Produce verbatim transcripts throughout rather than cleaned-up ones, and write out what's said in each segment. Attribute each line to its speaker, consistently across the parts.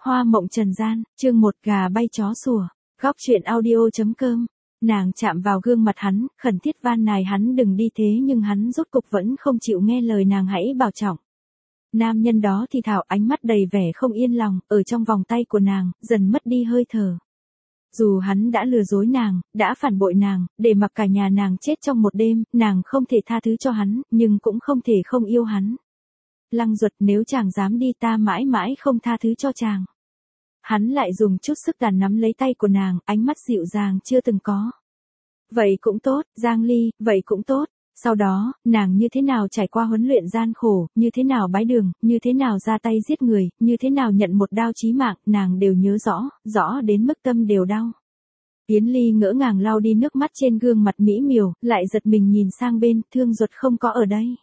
Speaker 1: Hoa mộng trần gian, chương một gà bay chó sủa, góc truyện audio.com. Nàng chạm vào gương mặt hắn, khẩn thiết van nài hắn đừng đi thế nhưng hắn rốt cục vẫn không chịu nghe lời nàng hãy bảo trọng. Nam nhân đó thì thào ánh mắt đầy vẻ không yên lòng, ở trong vòng tay của nàng, dần mất đi hơi thở. Dù hắn đã lừa dối nàng, đã phản bội nàng, để mặc cả nhà nàng chết trong một đêm, nàng không thể tha thứ cho hắn, nhưng cũng không thể không yêu hắn. Lăng Duật, nếu chàng dám đi ta mãi mãi không tha thứ cho chàng. Hắn lại dùng chút sức đàn nắm lấy tay của nàng, ánh mắt dịu dàng chưa từng có. Vậy cũng tốt, Giang Ly, vậy cũng tốt. Sau đó, nàng như thế nào trải qua huấn luyện gian khổ, như thế nào bái đường, như thế nào ra tay giết người, như thế nào nhận một đao chí mạng, nàng đều nhớ rõ, rõ đến mức tâm đều đau. Yến Ly ngỡ ngàng lau đi nước mắt trên gương mặt mỹ miều, lại giật mình nhìn sang bên, Thương Duật không có ở đây.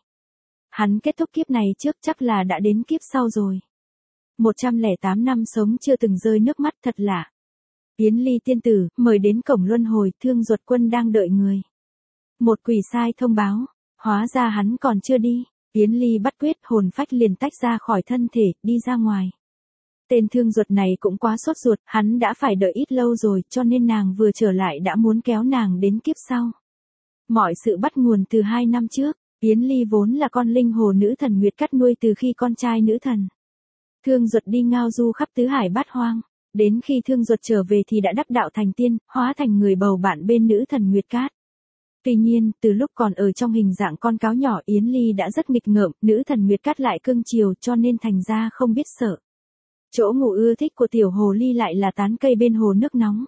Speaker 1: Hắn kết thúc kiếp này trước chắc là đã đến kiếp sau rồi. một trăm lẻ tám năm sống chưa từng rơi nước mắt thật lạ. Yến Ly tiên tử, mời đến cổng luân hồi, Thương Duật quân đang đợi người. Một quỷ sai thông báo, hóa ra hắn còn chưa đi. Yến Ly bắt quyết hồn phách liền tách ra khỏi thân thể, đi ra ngoài. Tên Thương Duật này cũng quá sốt ruột, hắn đã phải đợi ít lâu rồi, cho nên nàng vừa trở lại đã muốn kéo nàng đến kiếp sau. Mọi sự bắt nguồn từ hai năm trước. Yến Ly vốn là con linh hồ nữ thần Nguyệt Cắt nuôi từ khi con trai nữ thần. Thương Duật đi ngao du khắp tứ hải bát hoang, đến khi Thương Duật trở về thì đã đắc đạo thành tiên, hóa thành người bầu bạn bên nữ thần Nguyệt Cát. Tuy nhiên, từ lúc còn ở trong hình dạng con cáo nhỏ Yến Ly đã rất nghịch ngợm, nữ thần Nguyệt Cát lại cưng chiều cho nên thành ra không biết sợ. Chỗ ngủ ưa thích của tiểu hồ ly lại là tán cây bên hồ nước nóng.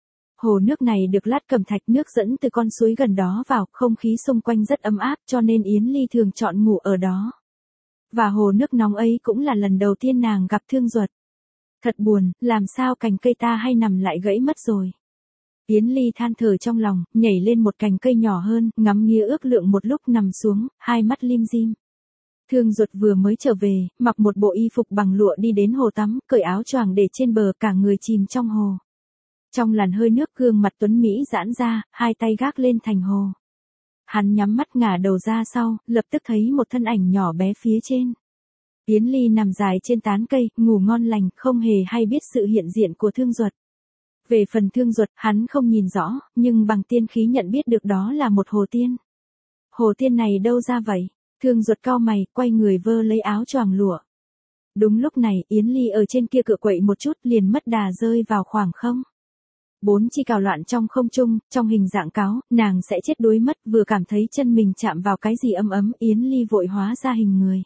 Speaker 1: Hồ nước này được lát cẩm thạch, nước dẫn từ con suối gần đó vào, không khí xung quanh rất ấm áp cho nên Yến Ly thường chọn ngủ ở đó. Và hồ nước nóng ấy cũng là lần đầu tiên nàng gặp Thương Duật. Thật buồn, làm sao cành cây ta hay nằm lại gãy mất rồi. Yến Ly than thở trong lòng, nhảy lên một cành cây nhỏ hơn, ngắm nghía ước lượng một lúc nằm xuống, hai mắt lim dim. Thương Duật vừa mới trở về, mặc một bộ y phục bằng lụa đi đến hồ tắm, cởi áo choàng để trên bờ, cả người chìm trong hồ. Trong làn hơi nước gương mặt tuấn Mỹ giãn ra, hai tay gác lên thành hồ. Hắn nhắm mắt ngả đầu ra sau, lập tức thấy một thân ảnh nhỏ bé phía trên. Yến Ly nằm dài trên tán cây, ngủ ngon lành, không hề hay biết sự hiện diện của Thương Duật. Về phần Thương Duật, hắn không nhìn rõ, nhưng bằng tiên khí nhận biết được đó là một hồ tiên. Hồ tiên này đâu ra vậy? Thương Duật cau mày, quay người vơ lấy áo choàng lụa. Đúng lúc này, Yến Ly ở trên kia cựa quậy một chút liền mất đà rơi vào khoảng không. Bốn chi cào loạn trong không trung, trong hình dạng cáo, nàng sẽ chết đuối mất, vừa cảm thấy chân mình chạm vào cái gì ấm ấm, Yến Ly vội hóa ra hình người.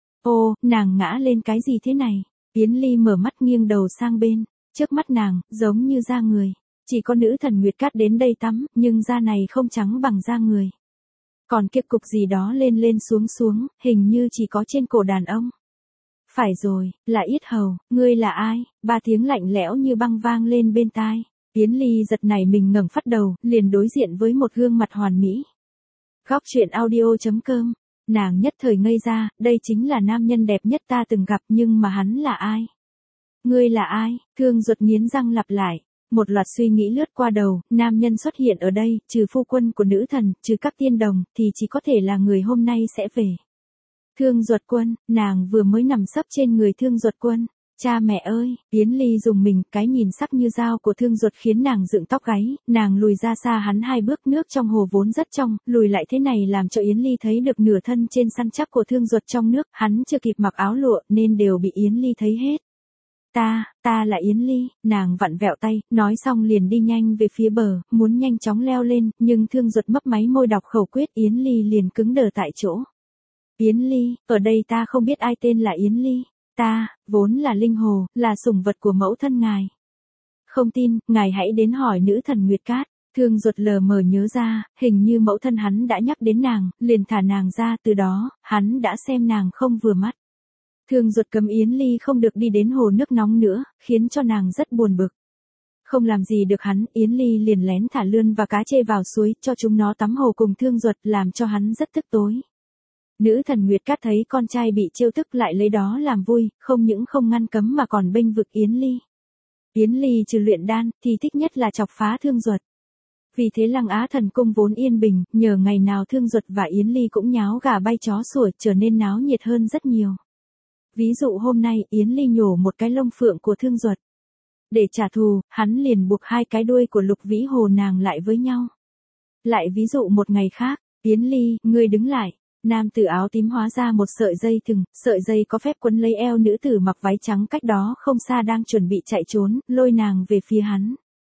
Speaker 1: Ô, nàng ngã lên cái gì thế này? Yến Ly mở mắt nghiêng đầu sang bên, trước mắt nàng, giống như da người. Chỉ có nữ thần Nguyệt Cát đến đây tắm, nhưng da này không trắng bằng da người. Còn kia cục gì đó lên lên xuống xuống, hình như chỉ có trên cổ đàn ông. Phải rồi, là Yết Hầu, ngươi là ai? Ba tiếng lạnh lẽo như băng vang lên bên tai. Yến Ly giật nảy mình ngẩng phát đầu, liền đối diện với một gương mặt hoàn mỹ. Góc truyện audio.com. Nàng nhất thời ngây ra, đây chính là nam nhân đẹp nhất ta từng gặp, nhưng mà hắn là ai? Ngươi là ai? Thương Duật nghiến răng lặp lại. Một loạt suy nghĩ lướt qua đầu, nam nhân xuất hiện ở đây, trừ phu quân của nữ thần, trừ các tiên đồng, thì chỉ có thể là người hôm nay sẽ về. Thương Duật quân, nàng vừa mới nằm sấp trên người Thương Duật quân. Cha mẹ ơi, Yến Ly dùng mình, cái nhìn sắc như dao của Thương Duật khiến nàng dựng tóc gáy, nàng lùi ra xa hắn hai bước, nước trong hồ vốn rất trong, lùi lại thế này làm cho Yến Ly thấy được nửa thân trên săn chắc của Thương Duật trong nước, hắn chưa kịp mặc áo lụa nên đều bị Yến Ly thấy hết. Ta, ta là Yến Ly, nàng vặn vẹo tay, nói xong liền đi nhanh về phía bờ, muốn nhanh chóng leo lên, nhưng Thương Duật mấp máy môi đọc khẩu quyết, Yến Ly liền cứng đờ tại chỗ. Yến Ly, ở đây ta không biết ai tên là Yến Ly. Ta, vốn là linh hồ, là sủng vật của mẫu thân ngài. Không tin, ngài hãy đến hỏi nữ thần Nguyệt Cát. Thương Duật lờ mờ nhớ ra, hình như mẫu thân hắn đã nhắc đến nàng, liền thả nàng ra, từ đó, hắn đã xem nàng không vừa mắt. Thương Duật cấm Yến Ly không được đi đến hồ nước nóng nữa, khiến cho nàng rất buồn bực. Không làm gì được hắn, Yến Ly liền lén thả lươn và cá trê vào suối, cho chúng nó tắm hồ cùng Thương Duật, làm cho hắn rất tức tối. Nữ thần Nguyệt Cát thấy con trai bị trêu tức lại lấy đó làm vui, không những không ngăn cấm mà còn bênh vực Yến Ly. Yến Ly trừ luyện đan, thì thích nhất là chọc phá Thương Duật. Vì thế Lăng Á thần cung vốn yên bình, nhờ ngày nào Thương Duật và Yến Ly cũng nháo gà bay chó sủa, trở nên náo nhiệt hơn rất nhiều. Ví dụ hôm nay Yến Ly nhổ một cái lông phượng của Thương Duật. Để trả thù, hắn liền buộc hai cái đuôi của Lục Vĩ Hồ nàng lại với nhau. Lại ví dụ một ngày khác, Yến Ly, ngươi đứng lại. Nam tử áo tím hóa ra một sợi dây thừng, sợi dây có phép quấn lấy eo nữ tử mặc váy trắng cách đó không xa đang chuẩn bị chạy trốn, lôi nàng về phía hắn.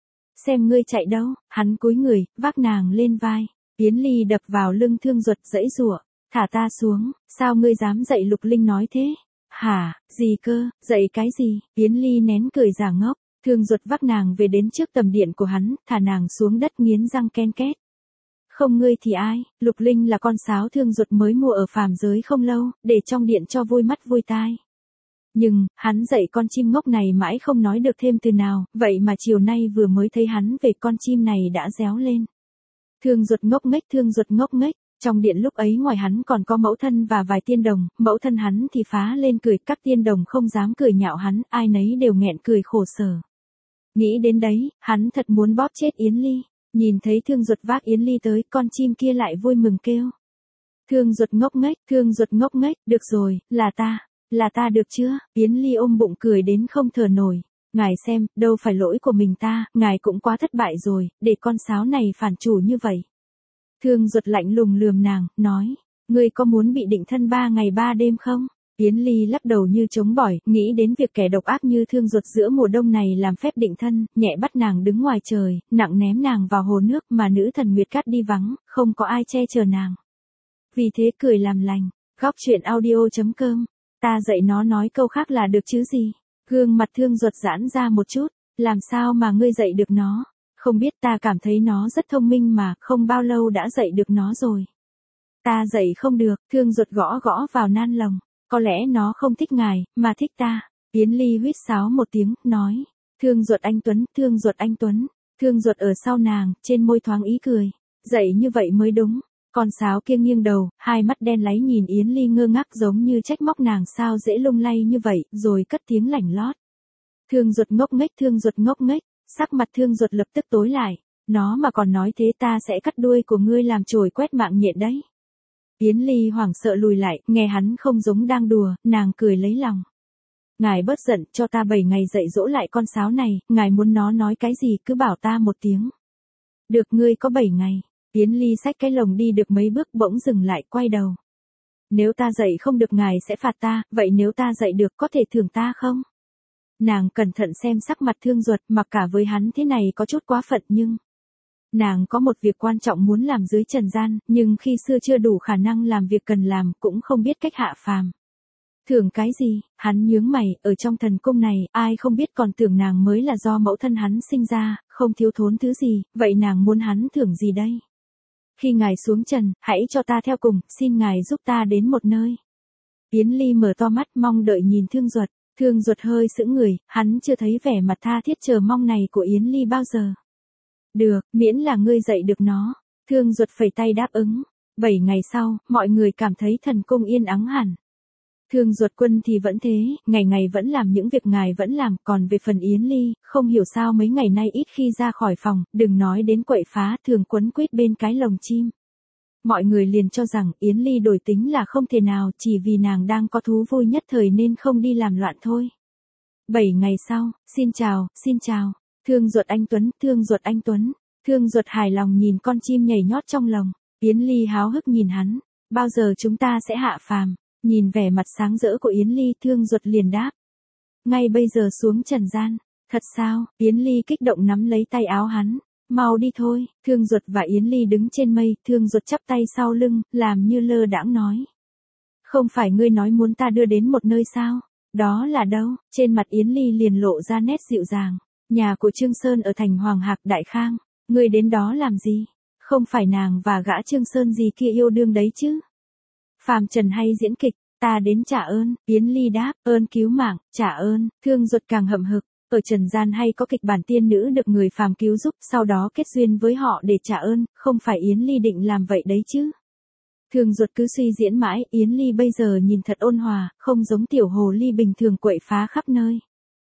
Speaker 1: Xem ngươi chạy đâu, hắn cúi người, vác nàng lên vai. Yến Ly đập vào lưng Thương Duật giãy giụa, thả ta xuống, sao ngươi dám dạy Lục Linh nói thế? Hả, gì cơ, dạy cái gì? Yến Ly nén cười giả ngốc, Thương Duật vác nàng về đến trước tầm điện của hắn, thả nàng xuống đất nghiến răng ken két. Không ngươi thì ai, Lục Linh là con sáo Thương Duật mới mua ở phàm giới không lâu, để trong điện cho vui mắt vui tai. Nhưng, hắn dạy con chim ngốc này mãi không nói được thêm từ nào, vậy mà chiều nay vừa mới thấy hắn về con chim này đã réo lên. Thương Duật ngốc nghếch, Thương Duật ngốc nghếch, trong điện lúc ấy ngoài hắn còn có mẫu thân và vài tiên đồng, mẫu thân hắn thì phá lên cười, các tiên đồng không dám cười nhạo hắn, ai nấy đều nghẹn cười khổ sở. Nghĩ đến đấy, hắn thật muốn bóp chết Yến Ly. Nhìn thấy Thương Duật vác Yến Ly tới, con chim kia lại vui mừng kêu. Thương Duật ngốc nghếch, Thương Duật ngốc nghếch, được rồi, là ta, là ta được chưa? Yến Ly ôm bụng cười đến không thở nổi. Ngài xem, đâu phải lỗi của mình ta, ngài cũng quá thất bại rồi, để con sáo này phản chủ như vậy. Thương Duật lạnh lùng lườm nàng, nói, ngươi có muốn bị định thân ba ngày ba đêm không? Yến Ly lắc đầu như chống bỏi, nghĩ đến việc kẻ độc ác như Thương Duật giữa mùa đông này làm phép định thân, nhẹ bắt nàng đứng ngoài trời, nặng ném nàng vào hồ nước mà nữ thần Nguyệt Cát đi vắng, không có ai che chở nàng. Vì thế cười làm lành, góc truyện audio chấm com, ta dạy nó nói câu khác là được chứ gì? Gương mặt Thương Duật giãn ra một chút, làm sao mà ngươi dạy được nó? Không biết, ta cảm thấy nó rất thông minh mà, không bao lâu đã dạy được nó rồi. Ta dạy không được, Thương Duật gõ gõ vào nan lòng. Có lẽ nó không thích ngài, mà thích ta. Yến Ly huýt sáo một tiếng, nói. Thương Duật anh Tuấn, Thương Duật anh Tuấn. Thương Duật ở sau nàng, trên môi thoáng ý cười. Dạy như vậy mới đúng. Con sáo kia nghiêng đầu, hai mắt đen láy nhìn Yến Ly ngơ ngác giống như trách móc nàng sao dễ lung lay như vậy, rồi cất tiếng lảnh lót. Thương Duật ngốc nghếch, Thương Duật ngốc nghếch. Sắc mặt Thương Duật lập tức tối lại. Nó mà còn nói thế ta sẽ cắt đuôi của ngươi làm chổi quét mạng nhện đấy. Yến Ly hoảng sợ lùi lại, nghe hắn không giống đang đùa, nàng cười lấy lòng. Ngài bớt giận, cho ta bảy ngày dạy dỗ lại con sáo này, ngài muốn nó nói cái gì cứ bảo ta một tiếng. Được, ngươi có bảy ngày. Yến Ly xách cái lồng đi được mấy bước bỗng dừng lại, quay đầu. Nếu ta dạy không được ngài sẽ phạt ta, vậy nếu ta dạy được có thể thưởng ta không? Nàng cẩn thận xem sắc mặt Thương Duật, mặc cả với hắn thế này có chút quá phận nhưng... Nàng có một việc quan trọng muốn làm dưới trần gian, nhưng khi xưa chưa đủ khả năng làm việc cần làm, cũng không biết cách hạ phàm. Thưởng cái gì? Hắn nhướng mày, ở trong thần cung này, ai không biết còn tưởng nàng mới là do mẫu thân hắn sinh ra, không thiếu thốn thứ gì, vậy nàng muốn hắn thưởng gì đây? Khi ngài xuống trần, hãy cho ta theo cùng, xin ngài giúp ta đến một nơi. Yến Ly mở to mắt mong đợi nhìn Thương Duật, Thương Duật hơi sững người, hắn chưa thấy vẻ mặt tha thiết chờ mong này của Yến Ly bao giờ. Được, miễn là ngươi dạy được nó. Thương Duật phẩy tay đáp ứng. Bảy ngày sau, mọi người cảm thấy thần cung yên ắng hẳn. Thương Duật quân thì vẫn thế, ngày ngày vẫn làm những việc ngài vẫn làm, còn về phần Yến Ly, không hiểu sao mấy ngày nay ít khi ra khỏi phòng, đừng nói đến quậy phá, thường quấn quýt bên cái lồng chim. Mọi người liền cho rằng Yến Ly đổi tính là không thể nào, chỉ vì nàng đang có thú vui nhất thời nên không đi làm loạn thôi. Bảy ngày sau, xin chào, xin chào. Thương Duật anh Tuấn, Thương Duật anh Tuấn. Thương Duật hài lòng nhìn con chim nhảy nhót trong lồng. Yến Ly háo hức nhìn hắn. Bao giờ chúng ta sẽ hạ phàm? Nhìn vẻ mặt sáng rỡ của Yến Ly, Thương Duật liền đáp. Ngay bây giờ xuống trần gian. Thật sao? Yến Ly kích động nắm lấy tay áo hắn. Mau đi thôi. Thương Duật và Yến Ly đứng trên mây, Thương Duật chắp tay sau lưng, làm như lơ đãng nói. Không phải ngươi nói muốn ta đưa đến một nơi sao? Đó là đâu? Trên mặt Yến Ly liền lộ ra nét dịu dàng. Nhà của Trương Sơn ở thành Hoàng Hạc Đại Khang, ngươi đến đó làm gì? Không phải nàng và gã Trương Sơn gì kia yêu đương đấy chứ? Phàm trần hay diễn kịch, ta đến trả ơn. Yến Ly đáp, ơn cứu mạng, trả ơn. Thương Duật càng hậm hực, ở trần gian hay có kịch bản tiên nữ được người phàm cứu giúp, sau đó kết duyên với họ để trả ơn, không phải Yến Ly định làm vậy đấy chứ? Thương Duật cứ suy diễn mãi, Yến Ly bây giờ nhìn thật ôn hòa, không giống tiểu hồ ly bình thường quậy phá khắp nơi.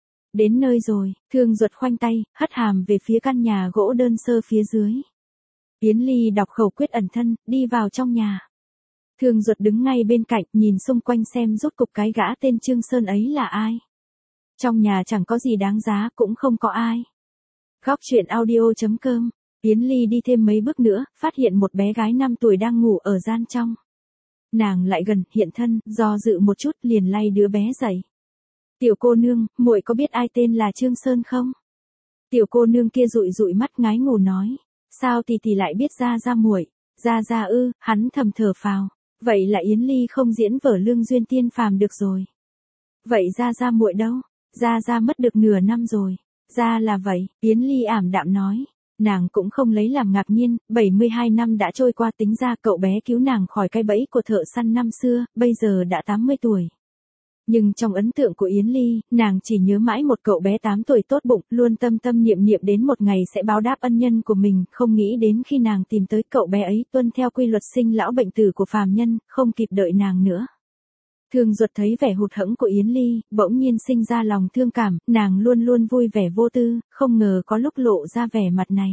Speaker 1: Đến nơi rồi, Thương Duật khoanh tay, hất hàm về phía căn nhà gỗ đơn sơ phía dưới. Yến Ly đọc khẩu quyết ẩn thân, đi vào trong nhà. Thương Duật đứng ngay bên cạnh, nhìn xung quanh xem rốt cục cái gã tên Trương Sơn ấy là ai. Trong nhà chẳng có gì đáng giá, cũng không có ai. Góc truyện audio.com. Yến Ly đi thêm mấy bước nữa, phát hiện một bé gái năm tuổi đang ngủ ở gian trong. Nàng lại gần, hiện thân, do dự một chút, liền lay đứa bé dậy. Tiểu cô nương, muội có biết ai tên là Trương Sơn không? Tiểu cô nương kia dụi dụi mắt ngái ngủ nói. Sao tỷ tỷ lại biết ra ra muội? Ra ra ư? Hắn thầm thở phào. Vậy là Yến Ly không diễn vở lương duyên tiên phàm được rồi. Vậy ra ra muội đâu? Ra ra mất được nửa năm rồi. Ra là vậy, Yến Ly ảm đạm nói. Nàng cũng không lấy làm ngạc nhiên, bảy mươi hai năm đã trôi qua, tính ra cậu bé cứu nàng khỏi cái bẫy của thợ săn năm xưa, bây giờ đã tám mươi tuổi. Nhưng trong ấn tượng của Yến Ly, nàng chỉ nhớ mãi một cậu bé tám tuổi tốt bụng, luôn tâm tâm niệm niệm đến một ngày sẽ báo đáp ân nhân của mình, không nghĩ đến khi nàng tìm tới cậu bé ấy tuân theo quy luật sinh lão bệnh tử của phàm nhân, không kịp đợi nàng nữa. Thương Duật thấy vẻ hụt hẫng của Yến Ly, bỗng nhiên sinh ra lòng thương cảm, nàng luôn luôn vui vẻ vô tư, không ngờ có lúc lộ ra vẻ mặt này.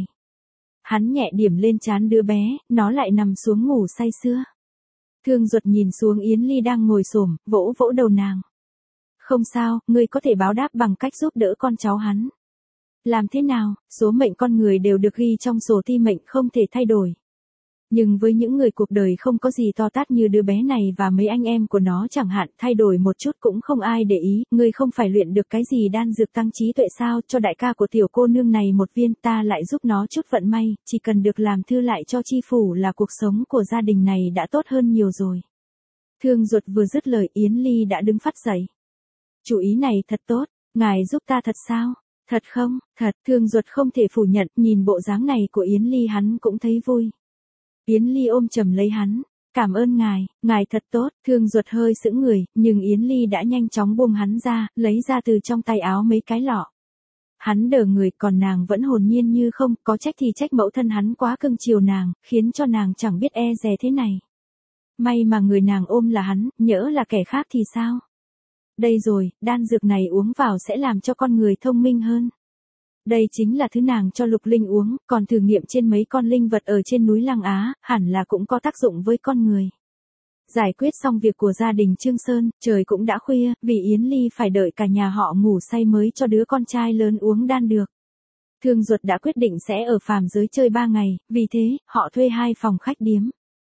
Speaker 1: Hắn nhẹ điểm lên trán đứa bé, nó lại nằm xuống ngủ say sưa. Thương Duật nhìn xuống Yến Ly đang ngồi xổm, vỗ vỗ đầu nàng. Không sao, ngươi có thể báo đáp bằng cách giúp đỡ con cháu hắn. Làm thế nào, số mệnh con người đều được ghi trong sổ thi mệnh, không thể thay đổi. Nhưng với những người cuộc đời không có gì to tát như đứa bé này và mấy anh em của nó chẳng hạn, thay đổi một chút cũng không ai để ý, ngươi không phải luyện được cái gì đan dược tăng trí tuệ sao, cho đại ca của tiểu cô nương này một viên, ta lại giúp nó chút vận may, chỉ cần được làm thư lại cho chi phủ là cuộc sống của gia đình này đã tốt hơn nhiều rồi. Thương Duật vừa dứt lời, Yến Ly đã đứng phắt dậy. Chủ ý này thật tốt, ngài giúp ta thật sao? Thật không? Thật, Thương Duật không thể phủ nhận, nhìn bộ dáng này của Yến Ly hắn cũng thấy vui. Yến Ly ôm chầm lấy hắn, cảm ơn ngài, ngài thật tốt. Thương Duật hơi sững người, nhưng Yến Ly đã nhanh chóng buông hắn ra, lấy ra từ trong tay áo mấy cái lọ. Hắn đờ người, còn nàng vẫn hồn nhiên như không, có trách thì trách mẫu thân hắn quá cưng chiều nàng, khiến cho nàng chẳng biết e dè thế này. May mà người nàng ôm là hắn, nhỡ là kẻ khác thì sao? Đây rồi, đan dược này uống vào sẽ làm cho con người thông minh hơn. Đây chính là thứ nàng cho Lục Linh uống, còn thử nghiệm trên mấy con linh vật ở trên núi Lăng Á, hẳn là cũng có tác dụng với con người. Giải quyết xong việc của gia đình Trương Sơn, trời cũng đã khuya, vì Yến Ly phải đợi cả nhà họ ngủ say mới cho đứa con trai lớn uống đan được. Thương Duật đã quyết định sẽ ở phàm giới chơi ba ngày, vì thế, họ thuê hai phòng khách điếm.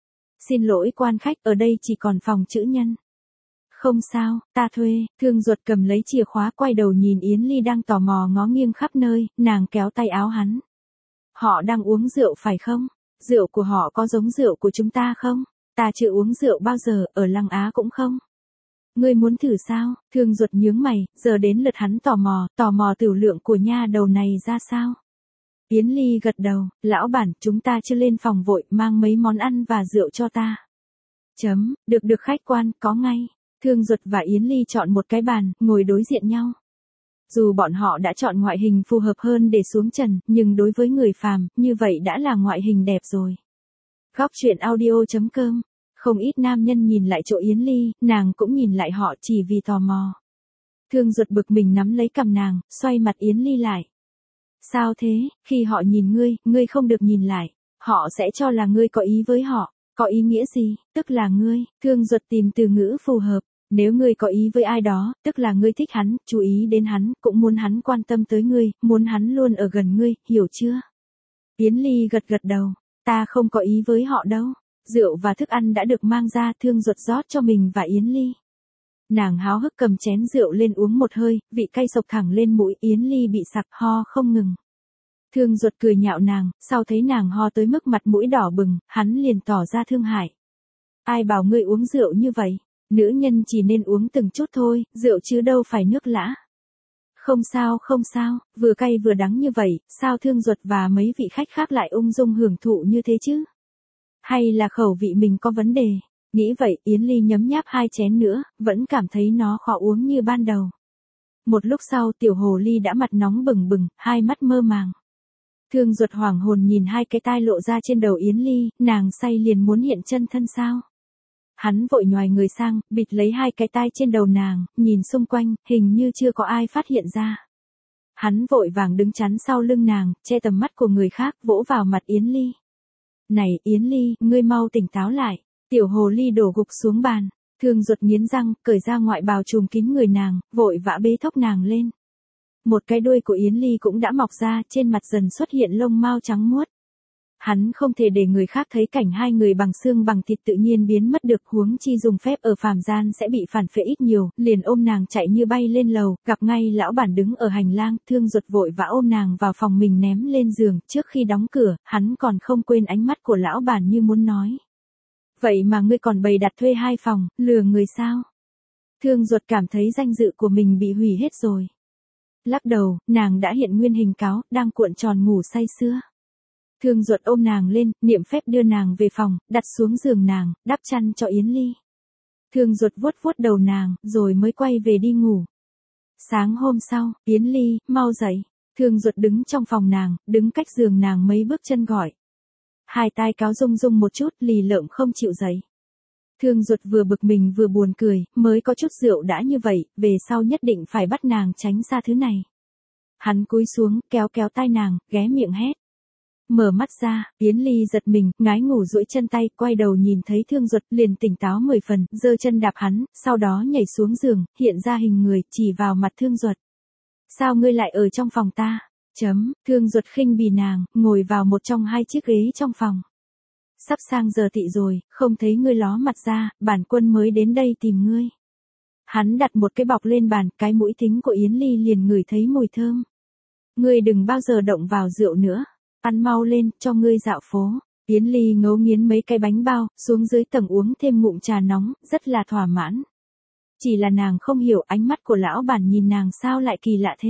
Speaker 1: Xin lỗi quan khách, ở đây chỉ còn phòng chữ nhân. Không sao, ta thuê. Thương Duật cầm lấy chìa khóa, quay đầu nhìn Yến Ly đang tò mò ngó nghiêng khắp nơi, nàng kéo tay áo hắn. Họ đang uống rượu phải không? Rượu của họ có giống rượu của chúng ta không? Ta chưa uống rượu bao giờ, ở Lăng Á cũng không. Ngươi muốn thử sao? Thương Duật nhướng mày, giờ đến lượt hắn tò mò, tò mò tiểu lượng của nha đầu này ra sao? Yến Ly gật đầu, lão bản, chúng ta chưa lên phòng vội, mang mấy món ăn và rượu cho ta. Chấm, được được khách quan, có ngay. Thương Duật và Yến Ly chọn một cái bàn, ngồi đối diện nhau. Dù bọn họ đã chọn ngoại hình phù hợp hơn để xuống trần, nhưng đối với người phàm, như vậy đã là ngoại hình đẹp rồi. Góc truyện audio.com. Không ít nam nhân nhìn lại chỗ Yến Ly, nàng cũng nhìn lại họ chỉ vì tò mò. Thương Duật bực mình nắm lấy cằm nàng, xoay mặt Yến Ly lại. Sao thế, khi họ nhìn ngươi, ngươi không được nhìn lại. Họ sẽ cho là ngươi có ý với họ. Có ý nghĩa gì, tức là ngươi. Thương Duật tìm từ ngữ phù hợp. Nếu ngươi có ý với ai đó, tức là ngươi thích hắn, chú ý đến hắn, cũng muốn hắn quan tâm tới ngươi, muốn hắn luôn ở gần ngươi, hiểu chưa? Yến Ly gật gật đầu, ta không có ý với họ đâu. Rượu và thức ăn đã được mang ra, Thương Duật rót cho mình và Yến Ly. Nàng háo hức cầm chén rượu lên uống một hơi, vị cay sộc thẳng lên mũi, Yến Ly bị sặc ho không ngừng. Thương Duật cười nhạo nàng, sau thấy nàng ho tới mức mặt mũi đỏ bừng, hắn liền tỏ ra thương hại. Ai bảo ngươi uống rượu như vậy? Nữ nhân chỉ nên uống từng chút thôi, rượu chứ đâu phải nước lã. Không sao không sao, vừa cay vừa đắng như vậy, sao Thương Duật và mấy vị khách khác lại ung dung hưởng thụ như thế chứ? Hay là khẩu vị mình có vấn đề? Nghĩ vậy, Yến Ly nhấm nháp hai chén nữa, vẫn cảm thấy nó khó uống như ban đầu. Một lúc sau, tiểu hồ ly đã mặt nóng bừng bừng, hai mắt mơ màng. Thương Duật hoảng hồn nhìn hai cái tai lộ ra trên đầu Yến Ly, nàng say liền muốn hiện chân thân sao? Hắn vội nhoài người sang, bịt lấy hai cái tai trên đầu nàng, nhìn xung quanh, hình như chưa có ai phát hiện ra. Hắn vội vàng đứng chắn sau lưng nàng, che tầm mắt của người khác, vỗ vào mặt Yến Ly. Này Yến Ly, ngươi mau tỉnh táo lại. Tiểu hồ ly đổ gục xuống bàn, Thương Duật nghiến răng, cởi ra ngoại bào trùm kín người nàng, vội vã bế thốc nàng lên. Một cái đuôi của Yến Ly cũng đã mọc ra, trên mặt dần xuất hiện lông mao trắng muốt. Hắn không thể để người khác thấy cảnh hai người bằng xương bằng thịt tự nhiên biến mất được, huống chi dùng phép ở phàm gian sẽ bị phản phệ ít nhiều, liền ôm nàng chạy như bay lên lầu, gặp ngay lão bản đứng ở hành lang, Thương Duật vội vã ôm nàng vào phòng mình ném lên giường, trước khi đóng cửa, hắn còn không quên ánh mắt của lão bản như muốn nói. Vậy mà ngươi còn bày đặt thuê hai phòng, lừa người sao? Thương Duật cảm thấy danh dự của mình bị hủy hết rồi. Lắc đầu, nàng đã hiện nguyên hình cáo, đang cuộn tròn ngủ say sưa. Thương Duật ôm nàng lên, niệm phép đưa nàng về phòng, đặt xuống giường nàng, đắp chăn cho Yến Ly. Thương Duật vuốt vuốt đầu nàng, rồi mới quay về đi ngủ. Sáng hôm sau, Yến Ly, mau dậy. Thương Duật đứng trong phòng nàng, đứng cách giường nàng mấy bước chân gọi. Hai tai cáo rung rung một chút, lì lợm không chịu dậy. Thương Duật vừa bực mình vừa buồn cười, mới có chút rượu đã như vậy, về sau nhất định phải bắt nàng tránh xa thứ này. Hắn cúi xuống, kéo kéo tai nàng, ghé miệng hét. Mở mắt ra, Yến Ly giật mình, ngái ngủ duỗi chân tay, quay đầu nhìn thấy Thương Duật, liền tỉnh táo mười phần, giơ chân đạp hắn, sau đó nhảy xuống giường, hiện ra hình người, chỉ vào mặt Thương Duật. Sao ngươi lại ở trong phòng ta? Chấm, Thương Duật khinh bỉ nàng, ngồi vào một trong hai chiếc ghế trong phòng. Sắp sang giờ tị rồi, không thấy ngươi ló mặt ra, bản quân mới đến đây tìm ngươi. Hắn đặt một cái bọc lên bàn, cái mũi thính của Yến Ly liền ngửi thấy mùi thơm. Ngươi đừng bao giờ động vào rượu nữa. Ăn mau lên, cho ngươi dạo phố. Yến Ly ngấu nghiến mấy cái bánh bao, xuống dưới tầng uống thêm ngụm trà nóng, rất là thỏa mãn. Chỉ là nàng không hiểu ánh mắt của lão bản nhìn nàng sao lại kỳ lạ thế.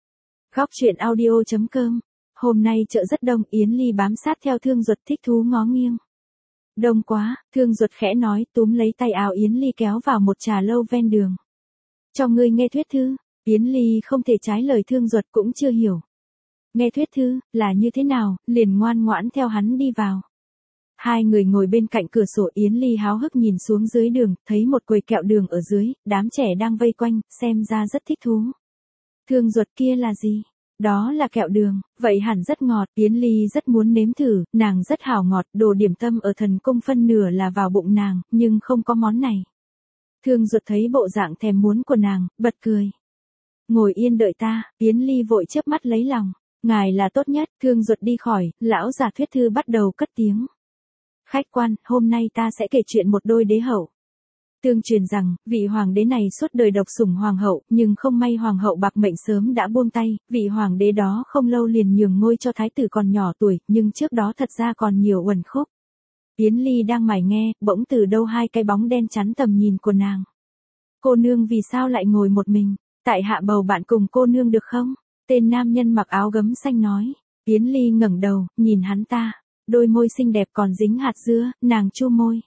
Speaker 1: Góc truyện audio chấm com. Hôm nay chợ rất đông, Yến Ly bám sát theo Thương Duật thích thú ngó nghiêng. Đông quá, Thương Duật khẽ nói, túm lấy tay áo Yến Ly kéo vào một trà lâu ven đường. Cho ngươi nghe thuyết thư. Yến Ly không thể trái lời Thương Duật, cũng chưa hiểu. Nghe thuyết thư, là như thế nào, liền ngoan ngoãn theo hắn đi vào. Hai người ngồi bên cạnh cửa sổ, Yến Ly háo hức nhìn xuống dưới đường, thấy một quầy kẹo đường ở dưới, đám trẻ đang vây quanh, xem ra rất thích thú. Thương Duật, kia là gì? Đó là kẹo đường, vậy hẳn rất ngọt, Yến Ly rất muốn nếm thử, nàng rất hảo ngọt, đồ điểm tâm ở thần cung phân nửa là vào bụng nàng, nhưng không có món này. Thương Duật thấy bộ dạng thèm muốn của nàng, bật cười. Ngồi yên đợi ta, Yến Ly vội chớp mắt lấy lòng. Ngài là tốt nhất, Thương Duật đi khỏi, lão già thuyết thư bắt đầu cất tiếng. Khách quan, hôm nay ta sẽ kể chuyện một đôi đế hậu. Tương truyền rằng, vị hoàng đế này suốt đời độc sủng hoàng hậu, nhưng không may hoàng hậu bạc mệnh sớm đã buông tay, vị hoàng đế đó không lâu liền nhường ngôi cho thái tử còn nhỏ tuổi, nhưng trước đó thật ra còn nhiều uẩn khúc. Yến Ly đang mải nghe, bỗng từ đâu hai cái bóng đen chắn tầm nhìn của nàng. Cô nương vì sao lại ngồi một mình, tại hạ bầu bạn cùng cô nương được không? Tên nam nhân mặc áo gấm xanh nói. Yến Ly ngẩng đầu, nhìn hắn ta, đôi môi xinh đẹp còn dính hạt dưa, nàng chu môi.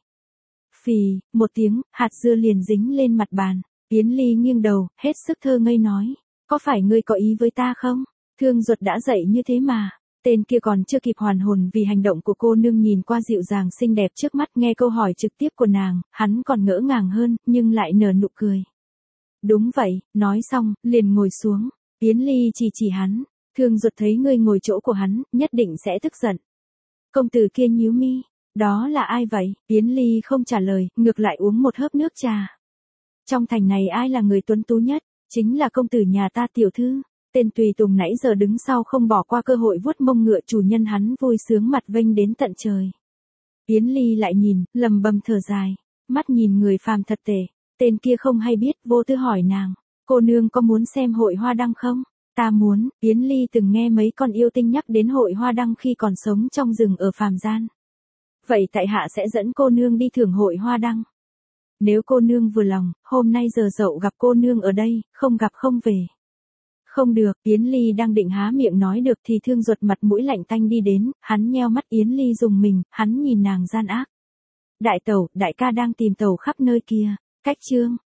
Speaker 1: Phì, một tiếng, hạt dưa liền dính lên mặt bàn. Yến Ly nghiêng đầu, hết sức thơ ngây nói, có phải ngươi có ý với ta không? Thương Duật đã dậy như thế mà. Tên kia còn chưa kịp hoàn hồn vì hành động của cô nương nhìn qua dịu dàng xinh đẹp trước mắt, nghe câu hỏi trực tiếp của nàng, hắn còn ngỡ ngàng hơn, nhưng lại nở nụ cười. Đúng vậy, nói xong, liền ngồi xuống. Yến Ly chỉ chỉ hắn, Thương Duật thấy ngươi ngồi chỗ của hắn, nhất định sẽ tức giận. Công tử kia nhíu mi, đó là ai vậy? Yến Ly không trả lời, ngược lại uống một hớp nước trà. Trong thành này ai là người tuấn tú nhất? Chính là công tử nhà ta tiểu thư. Tên tùy tùng nãy giờ đứng sau không bỏ qua cơ hội vuốt mông ngựa chủ nhân hắn vui sướng mặt vênh đến tận trời. Yến Ly lại nhìn, lầm bầm thở dài, mắt nhìn người phàm thật tệ. Tên kia không hay biết, vô tư hỏi nàng. Cô nương có muốn xem hội hoa đăng không? Ta muốn, Yến Ly từng nghe mấy con yêu tinh nhắc đến hội hoa đăng khi còn sống trong rừng ở phàm gian. Vậy tại hạ sẽ dẫn cô nương đi thưởng hội hoa đăng. Nếu cô nương vừa lòng, hôm nay giờ dậu gặp cô nương ở đây, không gặp không về. Không được, Yến Ly đang định há miệng nói được thì Thương Duật mặt mũi lạnh tanh đi đến, hắn nheo mắt. Yến Ly dùng mình, hắn nhìn nàng gian ác. Đại tẩu, đại ca đang tìm tẩu khắp nơi kia. Cách chương.